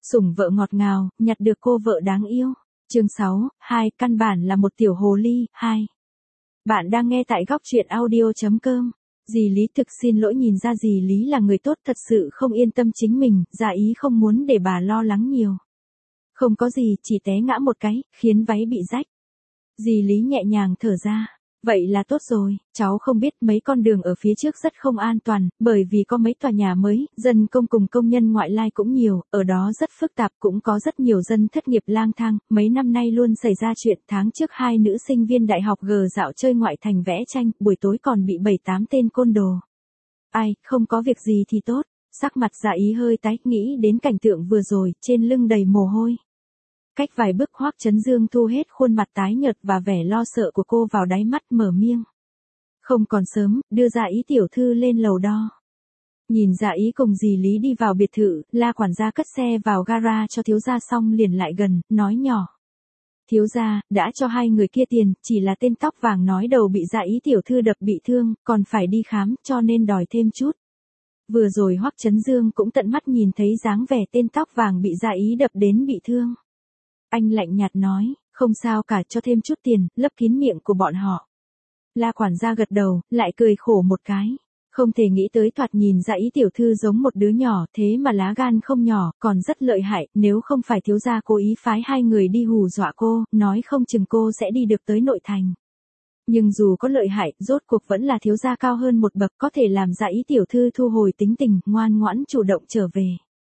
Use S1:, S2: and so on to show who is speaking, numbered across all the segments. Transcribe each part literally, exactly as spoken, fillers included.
S1: Sủng vợ ngọt ngào, nhặt được cô vợ đáng yêu. Chương sáu, hai, căn bản là một tiểu hồ ly, hai. Bạn đang nghe tại góc truyện audio chấm com. Dì Lý thực xin lỗi, nhìn ra dì Lý là người tốt, thật sự không yên tâm chính mình, dạ ý không muốn để bà lo lắng nhiều. Không có gì, chỉ té ngã một cái, khiến váy bị rách. Dì Lý nhẹ nhàng thở ra. Vậy là tốt rồi, cháu không biết mấy con đường ở phía trước rất không an toàn, bởi vì có mấy tòa nhà mới, dân công cùng công nhân ngoại lai cũng nhiều, ở đó rất phức tạp, cũng có rất nhiều dân thất nghiệp lang thang, mấy năm nay luôn xảy ra chuyện. Tháng trước hai nữ sinh viên đại học G dạo chơi ngoại thành vẽ tranh, buổi tối còn bị bảy tám tên côn đồ. Ai, không có việc gì thì tốt. Sắc mặt Dạ Ý hơi tái, nghĩ đến cảnh tượng vừa rồi, trên lưng đầy mồ hôi. Cách vài bước Hoắc Chấn Dương thu hết khuôn mặt tái nhợt và vẻ lo sợ của cô vào đáy mắt, mở miệng. Không còn sớm, đưa Dạ Ý tiểu thư lên lầu đo. Nhìn Dạ Ý cùng dì Lý đi vào biệt thự, La quản gia cất xe vào gara cho thiếu gia xong liền lại gần, nói nhỏ. Thiếu gia, đã cho hai người kia tiền, chỉ là tên tóc vàng nói đầu bị Dạ Ý tiểu thư đập bị thương, còn phải đi khám, cho nên đòi thêm chút. Vừa rồi Hoắc Chấn Dương cũng tận mắt nhìn thấy dáng vẻ tên tóc vàng bị Dạ Ý đập đến bị thương. Anh lạnh nhạt nói, không sao cả, cho thêm chút tiền, lấp kín miệng của bọn họ. La quản gia gật đầu, lại cười khổ một cái. Không thể nghĩ tới, thoạt nhìn Dạ Ý tiểu thư giống một đứa nhỏ, thế mà lá gan không nhỏ, còn rất lợi hại, nếu không phải thiếu gia cố ý phái hai người đi hù dọa cô, nói không chừng cô sẽ đi được tới nội thành. Nhưng dù có lợi hại, rốt cuộc vẫn là thiếu gia cao hơn một bậc, có thể làm Dạ Ý tiểu thư thu hồi tính tình, ngoan ngoãn chủ động trở về.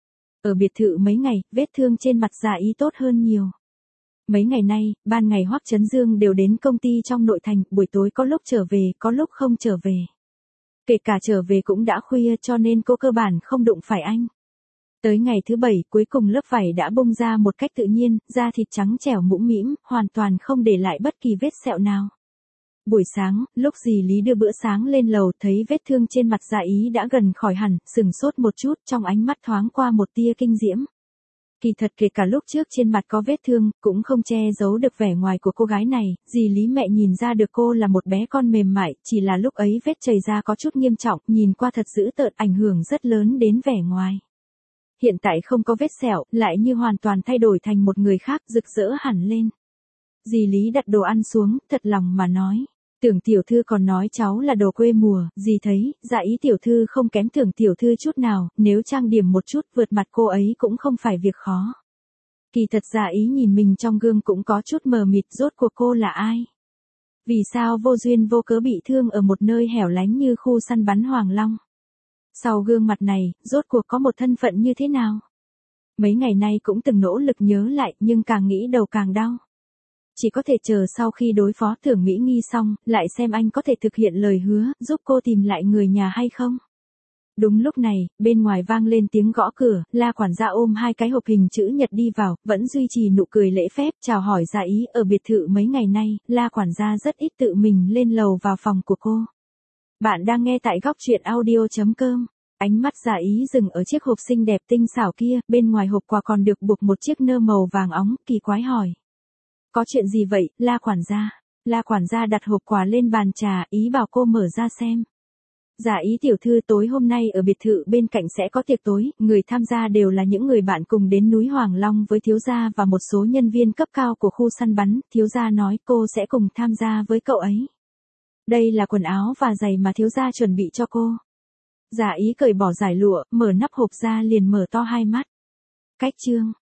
S1: Ở biệt thự mấy ngày, vết thương trên mặt Dạ Ý tốt hơn nhiều. Mấy ngày nay, ban ngày Hoắc Chấn Dương đều đến công ty trong nội thành, buổi tối có lúc trở về, có lúc không trở về. Kể cả trở về cũng đã khuya, cho nên cô cơ bản không đụng phải anh. Tới ngày thứ bảy, cuối cùng lớp vảy đã bung ra một cách tự nhiên, da thịt trắng trẻo mũm mĩm, hoàn toàn không để lại bất kỳ vết sẹo nào. Buổi sáng, lúc dì Lý đưa bữa sáng lên lầu, thấy vết thương trên mặt Dạ Ý đã gần khỏi hẳn, sừng sốt một chút, trong ánh mắt thoáng qua một tia kinh diễm. Kỳ thật kể cả lúc trước trên mặt có vết thương, cũng không che giấu được vẻ ngoài của cô gái này, dì Lý mẹ nhìn ra được cô là một bé con mềm mại, chỉ là lúc ấy vết chảy ra có chút nghiêm trọng, nhìn qua thật dữ tợn, ảnh hưởng rất lớn đến vẻ ngoài. Hiện tại không có vết sẹo, lại như hoàn toàn thay đổi thành một người khác, rực rỡ hẳn lên. Dì Lý đặt đồ ăn xuống, thật lòng mà nói. Tưởng tiểu thư còn nói cháu là đồ quê mùa, dì thấy, Dạ Ý tiểu thư không kém Tưởng tiểu thư chút nào, nếu trang điểm một chút vượt mặt cô ấy cũng không phải việc khó. Kỳ thật Dạ Ý nhìn mình trong gương cũng có chút mờ mịt, rốt cuộc cô là ai? Vì sao vô duyên vô cớ bị thương ở một nơi hẻo lánh như khu săn bắn Hoàng Long? Sau gương mặt này, rốt cuộc có một thân phận như thế nào? Mấy ngày nay cũng từng nỗ lực nhớ lại, nhưng càng nghĩ đầu càng đau. Chỉ có thể chờ sau khi đối phó Tưởng Mỹ Nghi xong, lại xem anh có thể thực hiện lời hứa, giúp cô tìm lại người nhà hay không. Đúng lúc này, bên ngoài vang lên tiếng gõ cửa, La quản gia ôm hai cái hộp hình chữ nhật đi vào, vẫn duy trì nụ cười lễ phép, chào hỏi Dạ Ý. Ở biệt thự mấy ngày nay, La quản gia rất ít tự mình lên lầu vào phòng của cô. Bạn đang nghe tại góc truyện audio chấm com. Ánh mắt Dạ Ý dừng ở chiếc hộp xinh đẹp tinh xảo kia, bên ngoài hộp quà còn được buộc một chiếc nơ màu vàng óng, kỳ quái hỏi. Có chuyện gì vậy, La quản gia? La quản gia đặt hộp quà lên bàn trà, ý bảo cô mở ra xem. Dạ Ý tiểu thư, tối hôm nay ở biệt thự bên cạnh sẽ có tiệc tối, người tham gia đều là những người bạn cùng đến núi Hoàng Long với thiếu gia và một số nhân viên cấp cao của khu săn bắn, thiếu gia nói cô sẽ cùng tham gia với cậu ấy. Đây là quần áo và giày mà thiếu gia chuẩn bị cho cô. Dạ Ý cởi bỏ giải lụa, mở nắp hộp ra liền mở to hai mắt. Cách chương